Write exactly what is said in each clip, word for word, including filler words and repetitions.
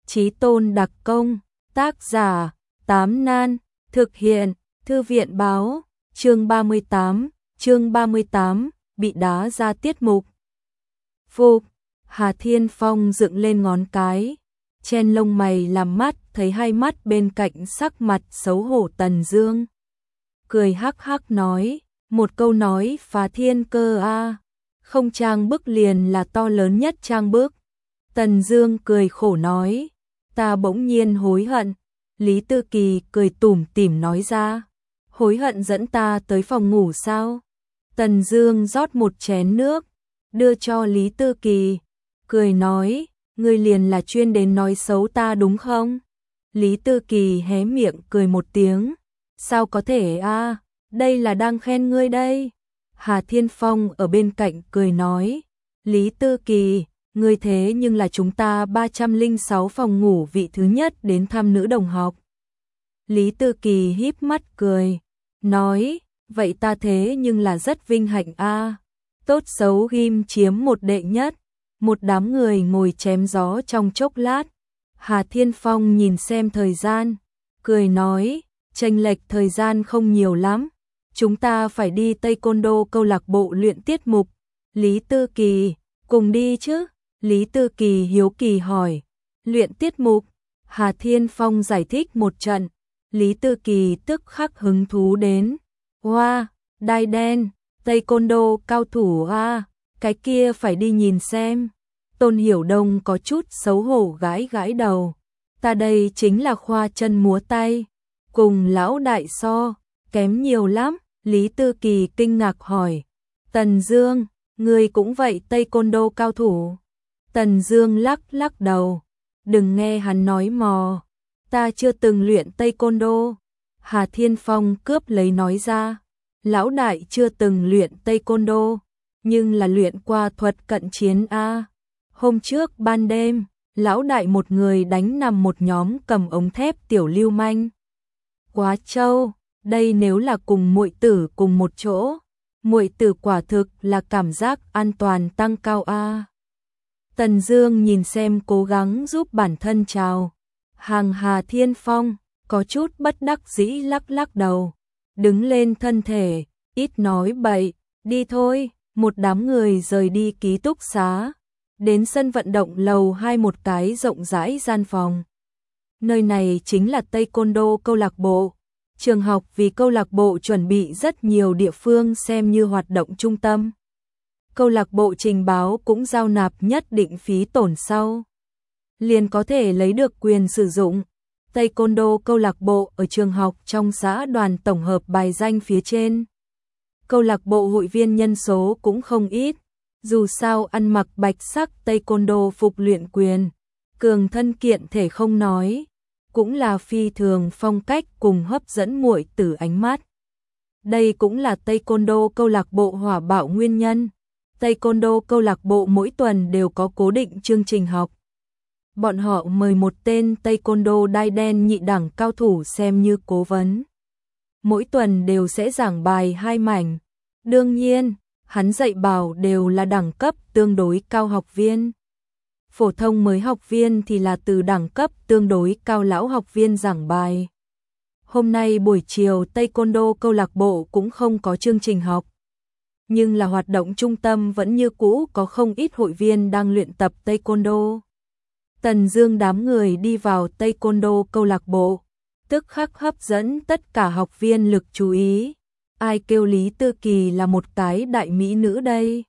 Chí tôn đặc công, tác giả, Tám Nan, thực hiện, Thư viện báo, chương ba mươi tám, chương ba mươi tám, bị đá ra tiết mục. Phục, Hà Thiên Phong dựng lên ngón cái, chen lông mày làm mắt, thấy hai mắt bên cạnh sắc mặt xấu hổ Tần Dương. Cười hắc hắc nói, một câu nói phá thiên cơ a, không trang bức liền là to lớn nhất trang bức. Tần Dương cười khổ nói, ta bỗng nhiên hối hận. Lý Tư Kỳ cười tủm tỉm nói ra, hối hận dẫn ta tới phòng ngủ sao? Tần Dương rót một chén nước, đưa cho Lý Tư Kỳ, cười nói, ngươi liền là chuyên đến nói xấu ta đúng không? Lý Tư Kỳ hé miệng cười một tiếng, sao có thể a, à, đây là đang khen ngươi đây. Hà Thiên Phong ở bên cạnh cười nói, Lý Tư Kỳ, ngươi thế nhưng là chúng ta ba trăm lẻ sáu phòng ngủ vị thứ nhất đến thăm nữ đồng học. Lý Tư Kỳ híp mắt cười, nói, vậy ta thế nhưng là rất vinh hạnh a. À. Tốt xấu ghim chiếm một đệ nhất. Một đám người ngồi chém gió trong chốc lát. Hà Thiên Phong nhìn xem thời gian, cười nói, chênh lệch thời gian không nhiều lắm, chúng ta phải đi Taekwondo câu lạc bộ luyện tiết mục. Lý Tư Kỳ, cùng đi chứ? Lý Tư Kỳ hiếu kỳ hỏi, luyện tiết mục? Hà Thiên Phong giải thích một trận, Lý Tư Kỳ tức khắc hứng thú đến, wow, đai đen, Taekwondo cao thủ a, cái kia phải đi nhìn xem. Tôn Hiểu Đông có chút xấu hổ gãi gãi đầu, ta đây chính là khoa chân múa tay, cùng lão đại so, kém nhiều lắm. Lý Tư Kỳ kinh ngạc hỏi, Tần Dương, ngươi cũng vậy Taekwondo cao thủ? Tần Dương lắc lắc đầu, đừng nghe hắn nói mò, ta chưa từng luyện Taekwondo. Hà Thiên Phong cướp lấy nói ra, lão đại chưa từng luyện Taekwondo, nhưng là luyện qua thuật cận chiến a. Hôm trước ban đêm, lão đại một người đánh nằm một nhóm cầm ống thép tiểu lưu manh. Quá trâu, đây nếu là cùng muội tử cùng một chỗ, muội tử quả thực là cảm giác an toàn tăng cao a. Tần Dương nhìn xem cố gắng giúp bản thân chào hàng Hà Thiên Phong, có chút bất đắc dĩ lắc lắc đầu, đứng lên thân thể, ít nói bậy, đi thôi. Một đám người rời đi ký túc xá, đến sân vận động lầu hai, một cái rộng rãi gian phòng. Nơi này chính là Taekwondo câu lạc bộ. Trường học vì câu lạc bộ chuẩn bị rất nhiều địa phương xem như hoạt động trung tâm. Câu lạc bộ trình báo cũng giao nạp nhất định phí tổn sau, liền có thể lấy được quyền sử dụng. Taekwondo câu lạc bộ ở trường học trong xã đoàn tổng hợp bài danh phía trên. Câu lạc bộ hội viên nhân số cũng không ít, dù sao ăn mặc bạch sắc Taekwondo phục luyện quyền, cường thân kiện thể không nói, cũng là phi thường phong cách cùng hấp dẫn muội tử ánh mắt. Đây cũng là Taekwondo câu lạc bộ hỏa bạo nguyên nhân. Taekwondo câu lạc bộ mỗi tuần đều có cố định chương trình học. Bọn họ mời một tên Taekwondo đai đen nhị đẳng cao thủ xem như cố vấn. Mỗi tuần đều sẽ giảng bài hai mảnh. Đương nhiên, hắn dạy bảo đều là đẳng cấp tương đối cao học viên. Phổ thông mới học viên thì là từ đẳng cấp tương đối cao lão học viên giảng bài. Hôm nay buổi chiều Taekwondo câu lạc bộ cũng không có chương trình học. Nhưng là hoạt động trung tâm vẫn như cũ có không ít hội viên đang luyện tập Taekwondo. Tần Dương đám người đi vào Taekwondo câu lạc bộ, tức khắc hấp dẫn tất cả học viên lực chú ý. Ai kêu Lý Tư Kỳ là một cái đại mỹ nữ đây?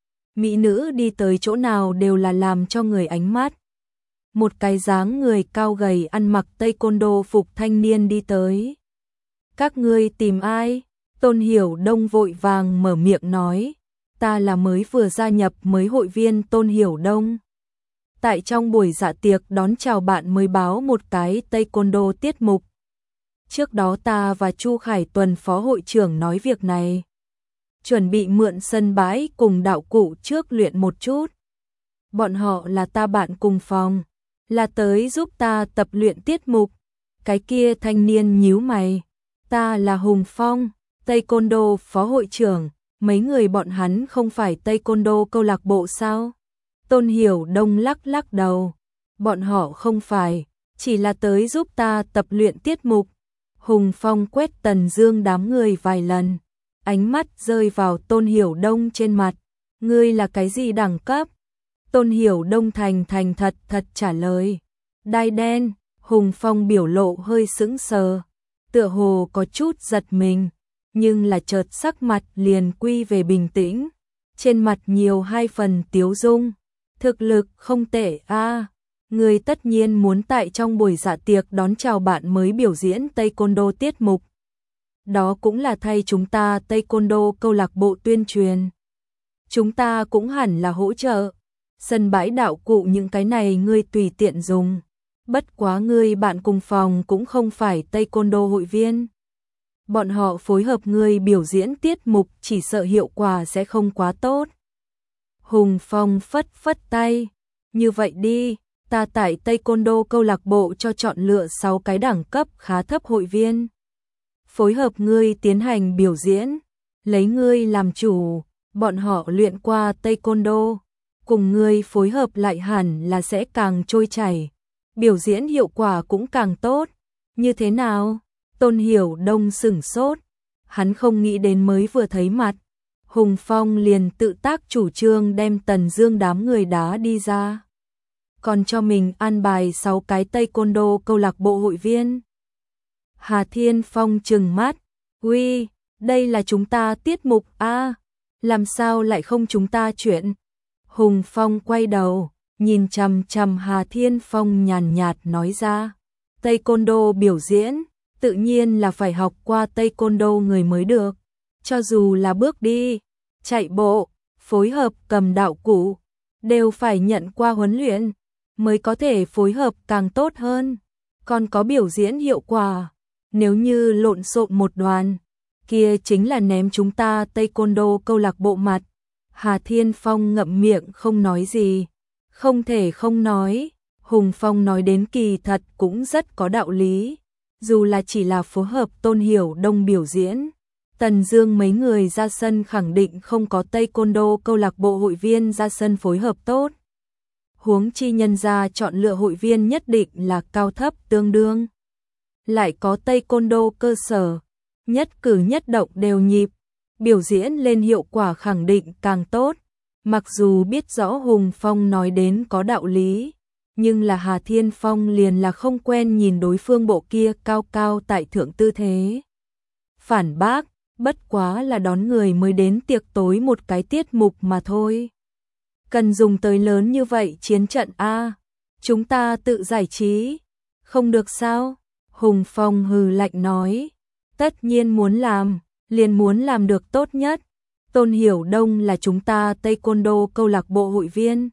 Mỹ nữ đi tới chỗ nào đều là làm cho người ánh mắt. Một cái dáng người cao gầy ăn mặc Taekwondo phục thanh niên đi tới. Các ngươi tìm ai? Tôn Hiểu Đông vội vàng mở miệng nói, ta là mới vừa gia nhập mới hội viên Tôn Hiểu Đông. Tại trong buổi dạ tiệc đón chào bạn mới báo một cái Taekwondo tiết mục. Trước đó ta và Chu Khải Tuần phó hội trưởng nói việc này, chuẩn bị mượn sân bãi cùng đạo cụ trước luyện một chút. Bọn họ là ta bạn cùng phòng, là tới giúp ta tập luyện tiết mục. Cái kia thanh niên nhíu mày, ta là Hùng Phong, Taekwondo phó hội trưởng, mấy người bọn hắn không phải Taekwondo câu lạc bộ sao? Tôn Hiểu Đông lắc lắc đầu, bọn họ không phải, chỉ là tới giúp ta tập luyện tiết mục. Hùng Phong quét Tần Dương đám người vài lần, ánh mắt rơi vào Tôn Hiểu Đông trên mặt. Ngươi là cái gì đẳng cấp? Tôn Hiểu Đông thành thành thật thật trả lời. Đai đen. Hùng Phong biểu lộ hơi sững sờ, tựa hồ có chút giật mình, nhưng là chợt sắc mặt liền quy về bình tĩnh, trên mặt nhiều hai phần tiếu dung. Thực lực không tệ a, à. Người tất nhiên muốn tại trong buổi dạ tiệc đón chào bạn mới biểu diễn Taekwondo tiết mục. Đó cũng là thay chúng ta Taekwondo câu lạc bộ tuyên truyền. Chúng ta cũng hẳn là hỗ trợ. Sân bãi đạo cụ những cái này ngươi tùy tiện dùng. Bất quá ngươi bạn cùng phòng cũng không phải Taekwondo hội viên. Bọn họ phối hợp ngươi biểu diễn tiết mục chỉ sợ hiệu quả sẽ không quá tốt. Hùng Phong phất phất tay. Như vậy đi, ta tại Taekwondo câu lạc bộ cho chọn lựa sáu cái đẳng cấp khá thấp hội viên. Phối hợp ngươi tiến hành biểu diễn, lấy ngươi làm chủ, bọn họ luyện qua Taekwondo, cùng ngươi phối hợp lại hẳn là sẽ càng trôi chảy, biểu diễn hiệu quả cũng càng tốt. Như thế nào? Tôn Hiểu Đông sửng sốt, hắn không nghĩ đến mới vừa thấy mặt, Hùng Phong liền tự tác chủ trương đem Tần Dương đám người đá đi ra. Còn cho mình an bài sáu cái Taekwondo câu lạc bộ hội viên. Hà Thiên Phong trừng mắt, "Uy, đây là chúng ta tiết mục a, à, làm sao lại không chúng ta chuyện?" Hùng Phong quay đầu, nhìn chằm chằm Hà Thiên Phong nhàn nhạt nói ra, "Taekwondo biểu diễn, tự nhiên là phải học qua Taekwondo người mới được, cho dù là bước đi, chạy bộ, phối hợp cầm đạo cụ, đều phải nhận qua huấn luyện, mới có thể phối hợp càng tốt hơn, còn có biểu diễn hiệu quả. Nếu như lộn xộn một đoàn, kia chính là ném chúng ta Taekwondo câu lạc bộ mặt." Hà Thiên Phong ngậm miệng không nói gì. Không thể không nói, Hùng Phong nói đến kỳ thật cũng rất có đạo lý. Dù là chỉ là phối hợp Tôn Hiểu Đông biểu diễn, Tần Dương mấy người ra sân khẳng định không có Taekwondo câu lạc bộ hội viên ra sân phối hợp tốt. Huống chi nhân gia chọn lựa hội viên nhất định là cao thấp tương đương. Lại có Taekwondo cơ sở, nhất cử nhất động đều nhịp, biểu diễn lên hiệu quả khẳng định càng tốt. Mặc dù biết rõ Hùng Phong nói đến có đạo lý, nhưng là Hà Thiên Phong liền là không quen nhìn đối phương bộ kia cao cao tại thượng tư thế. Phản bác, bất quá là đón người mới đến tiệc tối một cái tiết mục mà thôi. Cần dùng tới lớn như vậy chiến trận a, chúng ta tự giải trí, không được sao? Hùng Phong hừ lạnh nói, tất nhiên muốn làm, liền muốn làm được tốt nhất. Tôn Hiểu Đông là chúng ta Taekwondo câu lạc bộ hội viên,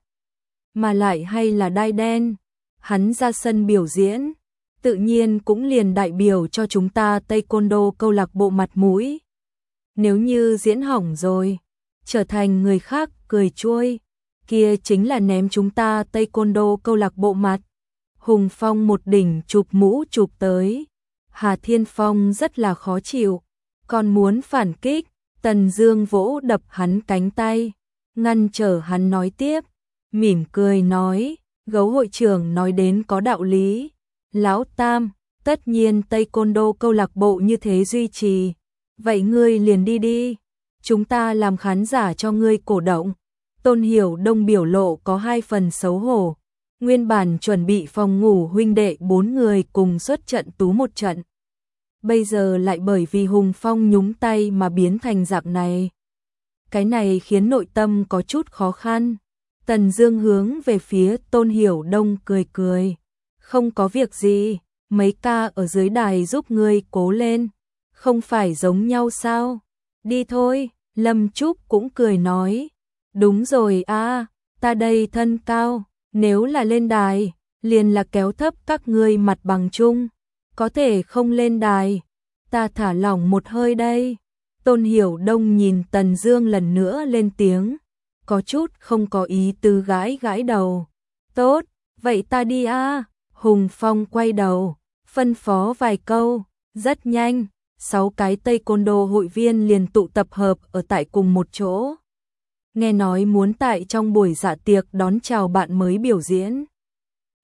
mà lại hay là đai đen, hắn ra sân biểu diễn, tự nhiên cũng liền đại biểu cho chúng ta Taekwondo câu lạc bộ mặt mũi. Nếu như diễn hỏng rồi, trở thành người khác cười chuôi, kia chính là ném chúng ta Taekwondo câu lạc bộ mặt. Hùng Phong một đỉnh chụp mũ chụp tới, Hà Thiên Phong rất là khó chịu, còn muốn phản kích. Tần Dương vỗ đập hắn cánh tay, ngăn trở hắn nói tiếp, mỉm cười nói, Gấu hội trưởng nói đến có đạo lý. Lão Tam, tất nhiên Taekwondo câu lạc bộ như thế duy trì, vậy ngươi liền đi đi, chúng ta làm khán giả cho ngươi cổ động. Tôn Hiểu Đông biểu lộ có hai phần xấu hổ, nguyên bản chuẩn bị phòng ngủ huynh đệ bốn người cùng xuất trận tú một trận. Bây giờ lại bởi vì Hùng Phong nhúng tay mà biến thành dạng này. Cái này khiến nội tâm có chút khó khăn. Tần Dương hướng về phía Tôn Hiểu Đông cười cười. Không có việc gì, mấy ca ở dưới đài giúp ngươi cố lên. Không phải giống nhau sao? Đi thôi, Lâm Trúc cũng cười nói. Đúng rồi a, ta đây thân cao, nếu là lên đài, liền là kéo thấp các ngươi mặt bằng chung. Có thể không lên đài, ta thả lỏng một hơi đây. Tôn Hiểu Đông nhìn Tần Dương lần nữa lên tiếng, có chút không có ý tứ gãi gãi đầu. Tốt, vậy ta đi a. Hùng Phong quay đầu, phân phó vài câu, rất nhanh, sáu cái Taekwondo hội viên liền tụ tập hợp ở tại cùng một chỗ. Nghe nói muốn tại trong buổi dạ tiệc đón chào bạn mới biểu diễn.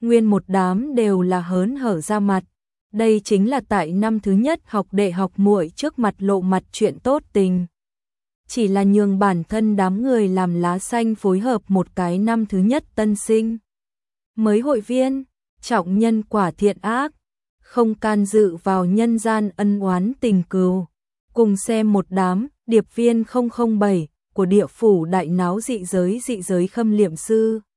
nguyên một đám đều là hớn hở ra mặt. Đây chính là tại năm thứ nhất học đệ học muội trước mặt lộ mặt chuyện tốt tình. Chỉ là nhường bản thân đám người làm lá xanh phối hợp một cái năm thứ nhất tân sinh. Mới hội viên, trọng nhân quả thiện ác, không can dự vào nhân gian ân oán tình cừu. Cùng xem một đám, điệp viên không không bảy của địa phủ đại náo dị giới dị giới khâm liệm sư.